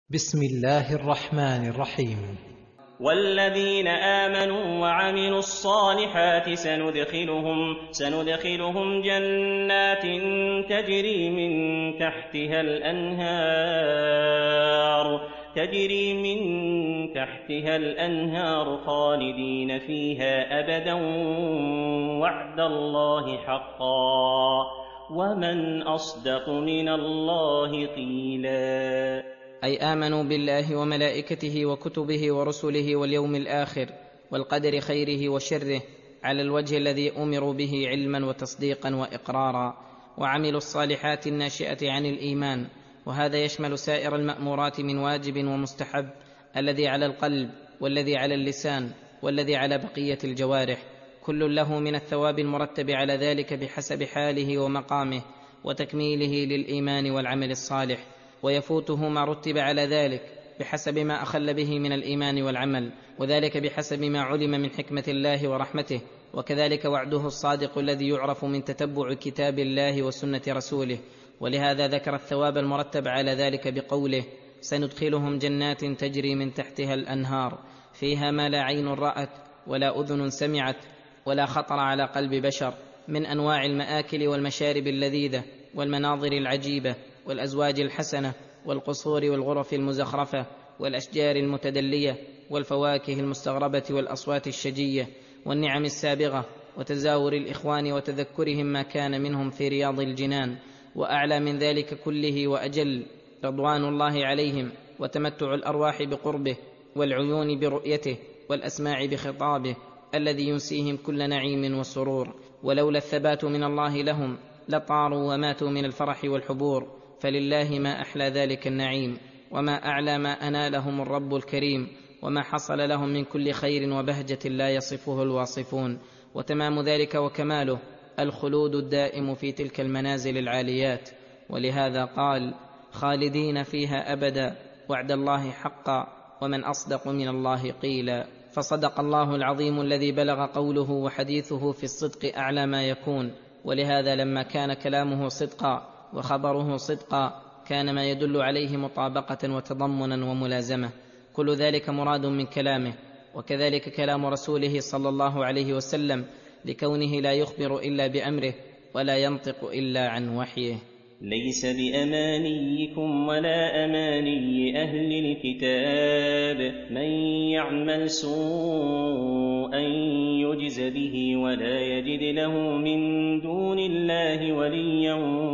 بسم الله الرحمن الرحيم. والذين آمنوا وعملوا الصالحات سندخلهم جنات تجري من تحتها الأنهار خالدين فيها أبدا وعد الله حقا ومن أصدق من الله قيلا. أي آمنوا بالله وملائكته وكتبه ورسله واليوم الآخر والقدر خيره وشره على الوجه الذي أمروا به علما وتصديقا وإقرارا، وعملوا الصالحات الناشئة عن الإيمان، وهذا يشمل سائر المأمورات من واجب ومستحب، الذي على القلب والذي على اللسان والذي على بقية الجوارح، كل له من الثواب المرتب على ذلك بحسب حاله ومقامه وتكميله للإيمان والعمل الصالح، ويفوته ما رتب على ذلك بحسب ما أخل به من الإيمان والعمل، وذلك بحسب ما علم من حكمة الله ورحمته، وكذلك وعده الصادق الذي يعرف من تتبع كتاب الله وسنة رسوله. ولهذا ذكر الثواب المرتب على ذلك بقوله: سندخلهم جنات تجري من تحتها الأنهار فيها ما لا عين رأت ولا أذن سمعت ولا خطر على قلب بشر، من أنواع المآكل والمشارب اللذيذة والمناظر العجيبة والأزواج الحسنة والقصور والغرف المزخرفة والأشجار المتدلية والفواكه المستغربة والأصوات الشجية والنعم السابغة وتزاور الإخوان وتذكرهم ما كان منهم في رياض الجنان. وأعلى من ذلك كله وأجل رضوان الله عليهم وتمتع الأرواح بقربه والعيون برؤيته والأسماع بخطابه الذي ينسيهم كل نعيم وسرور، ولولا الثبات من الله لهم لطاروا وماتوا من الفرح والحبور، فلله ما أحلى ذلك النعيم وما أعلى ما أنالهم الرب الكريم، وما حصل لهم من كل خير وبهجة لا يصفه الواصفون، وتمام ذلك وكماله الخلود الدائم في تلك المنازل العاليات. ولهذا قال: خالدين فيها أبدا وعد الله حقا ومن أصدق من الله قيلا. فصدق الله العظيم الذي بلغ قوله وحديثه في الصدق أعلى ما يكون، ولهذا لما كان كلامه صدقا وخبره صدقا كان ما يدل عليه مطابقة وتضمنا وملازمة، كل ذلك مراد من كلامه. وكذلك كلام رسوله صلى الله عليه وسلم، لكونه لا يخبر إلا بأمره ولا ينطق إلا عن وحيه. ليس بأمانيكم ولا أماني أهل الكتاب، من يعمل سوءا يجز به ولا يجد له من دون الله وليا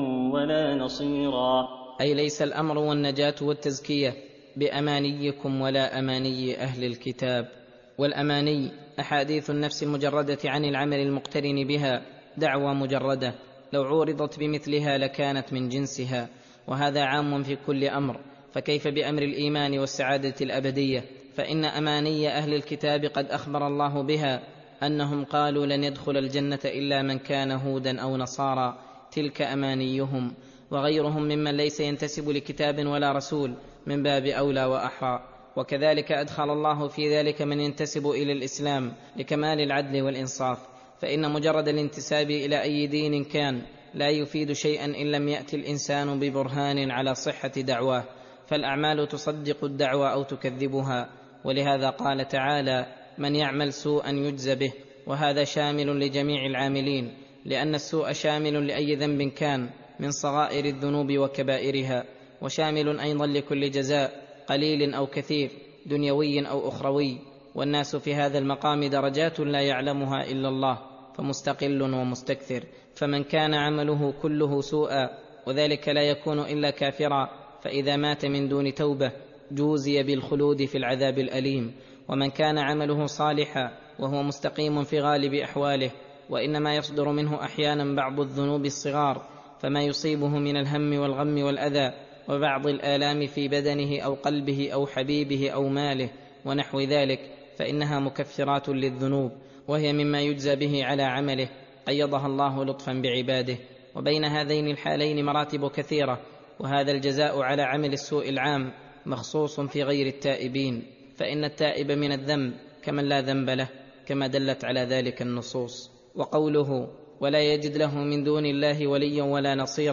ولا نصيرا. أي ليس الأمر والنجاة والتزكية بأمانيكم ولا أماني أهل الكتاب. والأماني أحاديث النفس المجردة عن العمل المقترن بها، دعوى مجردة لو عورضت بمثلها لكانت من جنسها، وهذا عام في كل أمر، فكيف بأمر الإيمان والسعادة الأبدية؟ فإن أماني أهل الكتاب قد أخبر الله بها أنهم قالوا لن يدخل الجنة إلا من كان هودا أو نصارى، تلك أمانيهم، وغيرهم ممن ليس ينتسب لكتاب ولا رسول من باب أولى وأحرى. وكذلك أدخل الله في ذلك من ينتسب إلى الإسلام لكمال العدل والإنصاف، فإن مجرد الانتساب إلى أي دين كان لا يفيد شيئا إن لم يأتي الإنسان ببرهان على صحة دعواه، فالأعمال تصدق الدعوى أو تكذبها. ولهذا قال تعالى: من يعمل سوءا يجز به، وهذا شامل لجميع العاملين، لأن السوء شامل لأي ذنب كان من صغائر الذنوب وكبائرها، وشامل أيضا لكل جزاء قليل أو كثير، دنيوي أو أخروي، والناس في هذا المقام درجات لا يعلمها إلا الله، فمستقل ومستكثر. فمن كان عمله كله سوءا، وذلك لا يكون إلا كافرا، فإذا مات من دون توبة جوزي بالخلود في العذاب الأليم. ومن كان عمله صالحا وهو مستقيم في غالب أحواله، وإنما يصدر منه أحيانا بعض الذنوب الصغار، فما يصيبه من الهم والغم والأذى وبعض الآلام في بدنه أو قلبه أو حبيبه أو ماله ونحو ذلك، فإنها مكفرات للذنوب، وهي مما يجزى به على عمله، قيضها الله لطفا بعباده. وبين هذين الحالين مراتب كثيرة، وهذا الجزاء على عمل السوء العام مخصوص في غير التائبين، فإن التائب من الذنب كمن لا ذنب له، كما دلت على ذلك النصوص. وقوله: ولا يجد له من دون الله وليا ولا نصيرا،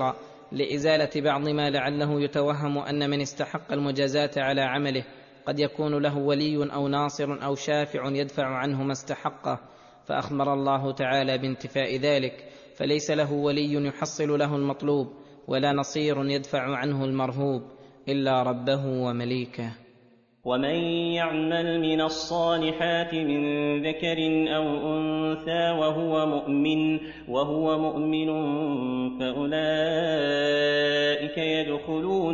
لإزالة بعض ما لعله يتوهم أن من استحق المجازاة على عمله قد يكون له ولي أو ناصر أو شافع يدفع عنه ما استحقه، فأخبر الله تعالى بانتفاء ذلك، فليس له ولي يحصل له المطلوب ولا نصير يدفع عنه المرهوب إلا ربه ومليكه. ومن يعمل من الصالحات من ذكر أو أنثى وهو مؤمن فأولئك يدخلون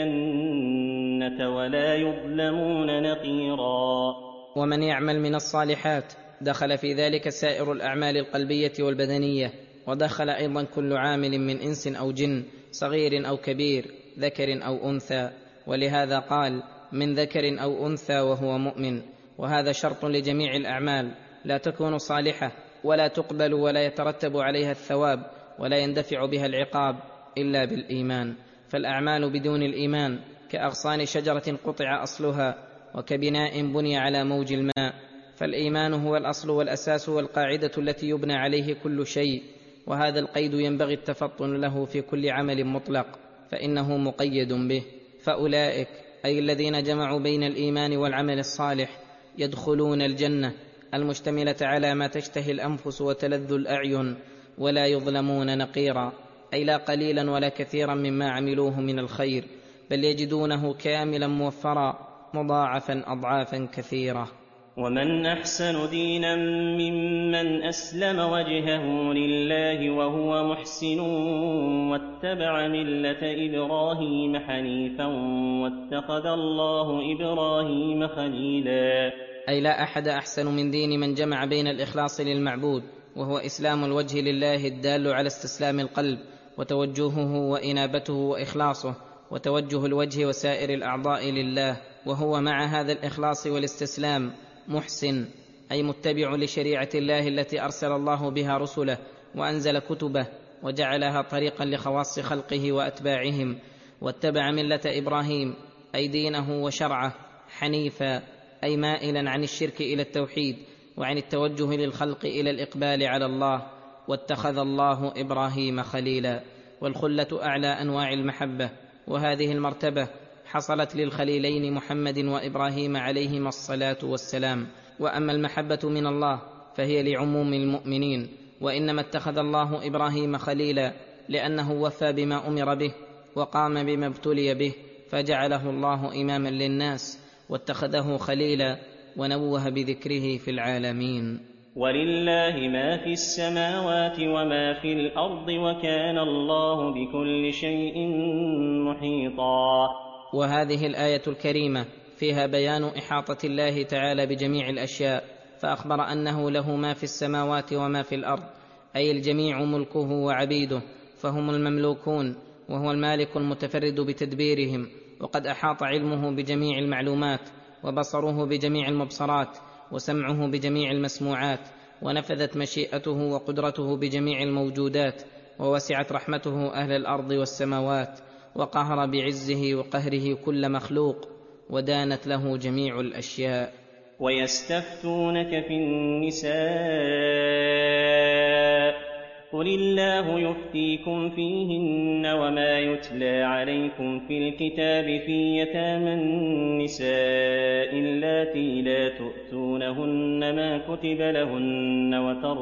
الجنة ولا يظلمون نقيرا. ومن يعمل من الصالحات دخل في ذلك سائر الأعمال القلبية والبدنية، ودخل أيضا كل عامل من إنس أو جن صغير أو كبير ذكر أو أنثى، ولهذا قال من ذكر أو أنثى وهو مؤمن، وهذا شرط لجميع الأعمال، لا تكون صالحة ولا تقبل ولا يترتب عليها الثواب ولا يندفع بها العقاب إلا بالإيمان. فالأعمال بدون الإيمان كأغصان شجرة قطع أصلها وكبناء بني على موج الماء، فالإيمان هو الأصل والأساس والقاعدة التي يبنى عليه كل شيء، وهذا القيد ينبغي التفطن له في كل عمل مطلق فإنه مقيد به. فأولئك أي الذين جمعوا بين الإيمان والعمل الصالح يدخلون الجنة المشتملة على ما تشتهي الأنفس وتلذ الأعين، ولا يظلمون نقيرا، أي لا قليلا ولا كثيرا مما عملوه من الخير، بل يجدونه كاملا موفرا مضاعفا أضعافا كثيرة. ومن أحسن دينا ممن أسلم وجهه لله وهو محسن واتبع ملة إبراهيم حنيفا واتخذ الله إبراهيم خليلا. أي لا أحد أحسن من دين من جمع بين الإخلاص للمعبود وهو إسلام الوجه لله الدال على استسلام القلب وتوجهه وإنابته وإخلاصه، وتوجه الوجه وسائر الأعضاء لله، وهو مع هذا الإخلاص والاستسلام محسن، أي متبع لشريعة الله التي أرسل الله بها رسله وأنزل كتبه وجعلها طريقا لخواص خلقه وأتباعهم، واتبع ملة إبراهيم أي دينه وشرعه حنيفا، أي مائلا عن الشرك إلى التوحيد وعن التوجه للخلق إلى الإقبال على الله، واتخذ الله إبراهيم خليلا. والخلة أعلى أنواع المحبة، وهذه المرتبة حصلت للخليلين محمد وإبراهيم عليهما الصلاة والسلام. وأما المحبة من الله فهي لعموم المؤمنين، وإنما اتخذ الله إبراهيم خليلا لأنه وفى بما أمر به وقام بما ابتلي به، فجعله الله إماما للناس واتخذه خليلا ونوه بذكره في العالمين. ولله ما في السماوات وما في الأرض وكان الله بكل شيء محيطا. وهذه الآية الكريمة فيها بيان إحاطة الله تعالى بجميع الأشياء، فأخبر أنه له ما في السماوات وما في الأرض، أي الجميع ملكه وعبيده، فهم المملوكون وهو المالك المتفرد بتدبيرهم، وقد أحاط علمه بجميع المعلومات، وبصره بجميع المبصرات، وسمعه بجميع المسموعات، ونفذت مشيئته وقدرته بجميع الموجودات، ووسعت رحمته أهل الأرض والسماوات، وقهر بعزه وقهره كل مخلوق، ودانت له جميع الأشياء. ويستفتونك في النساء قل الله يفتيكم فيهن وما يتلى عليكم في الكتاب في يتامى النساء اللاتي لا تؤتونهن ما كتب لهن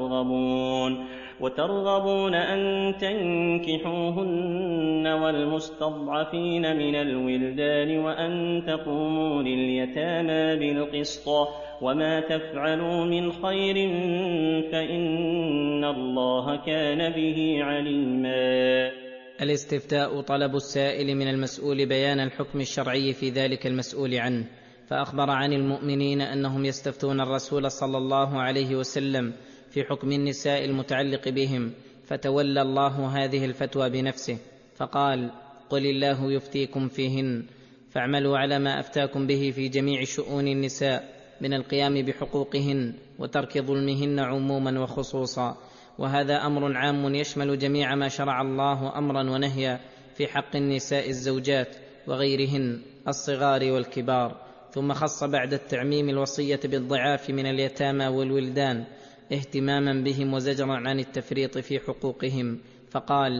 وترغبون أن تنكحوهن والمستضعفين من الولدان وأن تقوموا لليتامى بالقسط وما تفعلوا من خير فإن الله كان به عليما. الاستفتاء طلب السائل من المسؤول بيان الحكم الشرعي في ذلك المسؤول عنه، فأخبر عن المؤمنين أنهم يستفتون الرسول صلى الله عليه وسلم في حكم النساء المتعلق بهم، فتولى الله هذه الفتوى بنفسه فقال قل الله يفتيكم فيهن فاعملوا على ما أفتاكم به في جميع شؤون النساء من القيام بحقوقهن وترك ظلمهن عموما وخصوصا، وهذا أمر عام يشمل جميع ما شرع الله أمرا ونهيا في حق النساء الزوجات وغيرهن الصغار والكبار. ثم خص بعد التعميم الوصية بالضعاف من اليتامى والولدان اهتماما بهم وزجرا عن التفريط في حقوقهم، فقال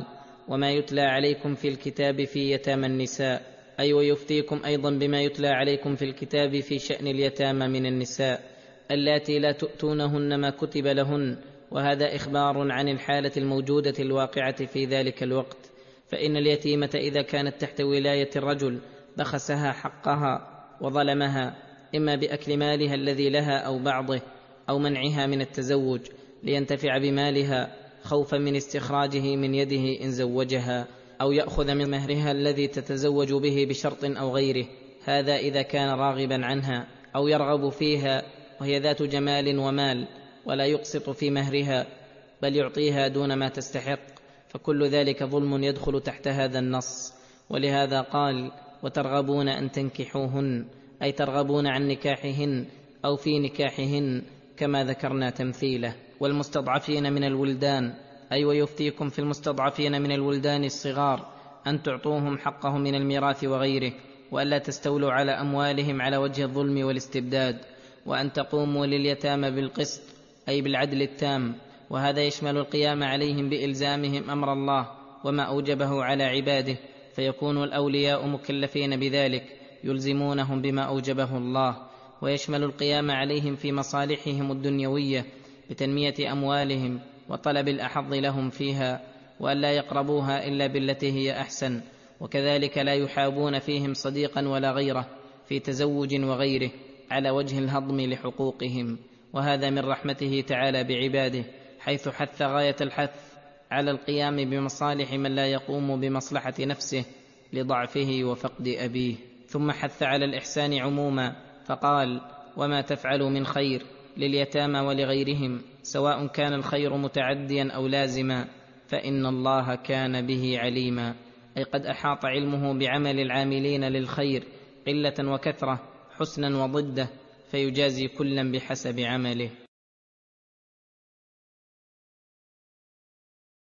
وما يتلى عليكم في الكتاب في يتامى النساء، أي ويفتيكم أيضا بما يتلى عليكم في الكتاب في شأن اليتامى من النساء اللاتي لا تؤتونهن ما كتب لهن، وهذا إخبار عن الحالة الموجودة الواقعة في ذلك الوقت. فإن اليتيمة إذا كانت تحت ولاية الرجل بخسها حقها وظلمها، إما بأكل مالها الذي لها أو بعضه، أو منعها من التزوج لينتفع بمالها خوفا من استخراجه من يده إن زوجها، أو يأخذ من مهرها الذي تتزوج به بشرط أو غيره، هذا إذا كان راغبا عنها أو يرغب فيها وهي ذات جمال ومال، ولا يقسط في مهرها بل يعطيها دون ما تستحق، فكل ذلك ظلم يدخل تحت هذا النص. ولهذا قال: وترغبون أن تنكحوهن، أي ترغبون عن نكاحهن أو في نكاحهن، كما ذكرنا تمثيله. والمستضعفين من الولدان، أي ويفتيكم في المستضعفين من الولدان الصغار أن تعطوهم حقهم من الميراث وغيره، وألا تستولوا على أموالهم على وجه الظلم والاستبداد، وأن تقوموا لليتامى بالقسط، أي بالعدل التام، وهذا يشمل القيام عليهم بإلزامهم أمر الله وما أوجبه على عباده، فيكون الأولياء مكلفين بذلك يلزمونهم بما أوجبه الله، ويشمل القيام عليهم في مصالحهم الدنيوية بتنمية أموالهم وطلب الأحظ لهم فيها، وألا يقربوها إلا بالتي هي أحسن، وكذلك لا يحابون فيهم صديقا ولا غيره في تزوج وغيره على وجه الهضم لحقوقهم. وهذا من رحمته تعالى بعباده، حيث حث غاية الحث على القيام بمصالح من لا يقوم بمصلحة نفسه لضعفه وفقد أبيه. ثم حث على الإحسان عموما فقال: وما تفعلوا من خير لليتامى ولغيرهم سواء كان الخير متعديا أو لازما فإن الله كان به عليما، أي قد أحاط علمه بعمل العاملين للخير قلة وكثرة، حسنا وضده، فيجازي كلا بحسب عمله.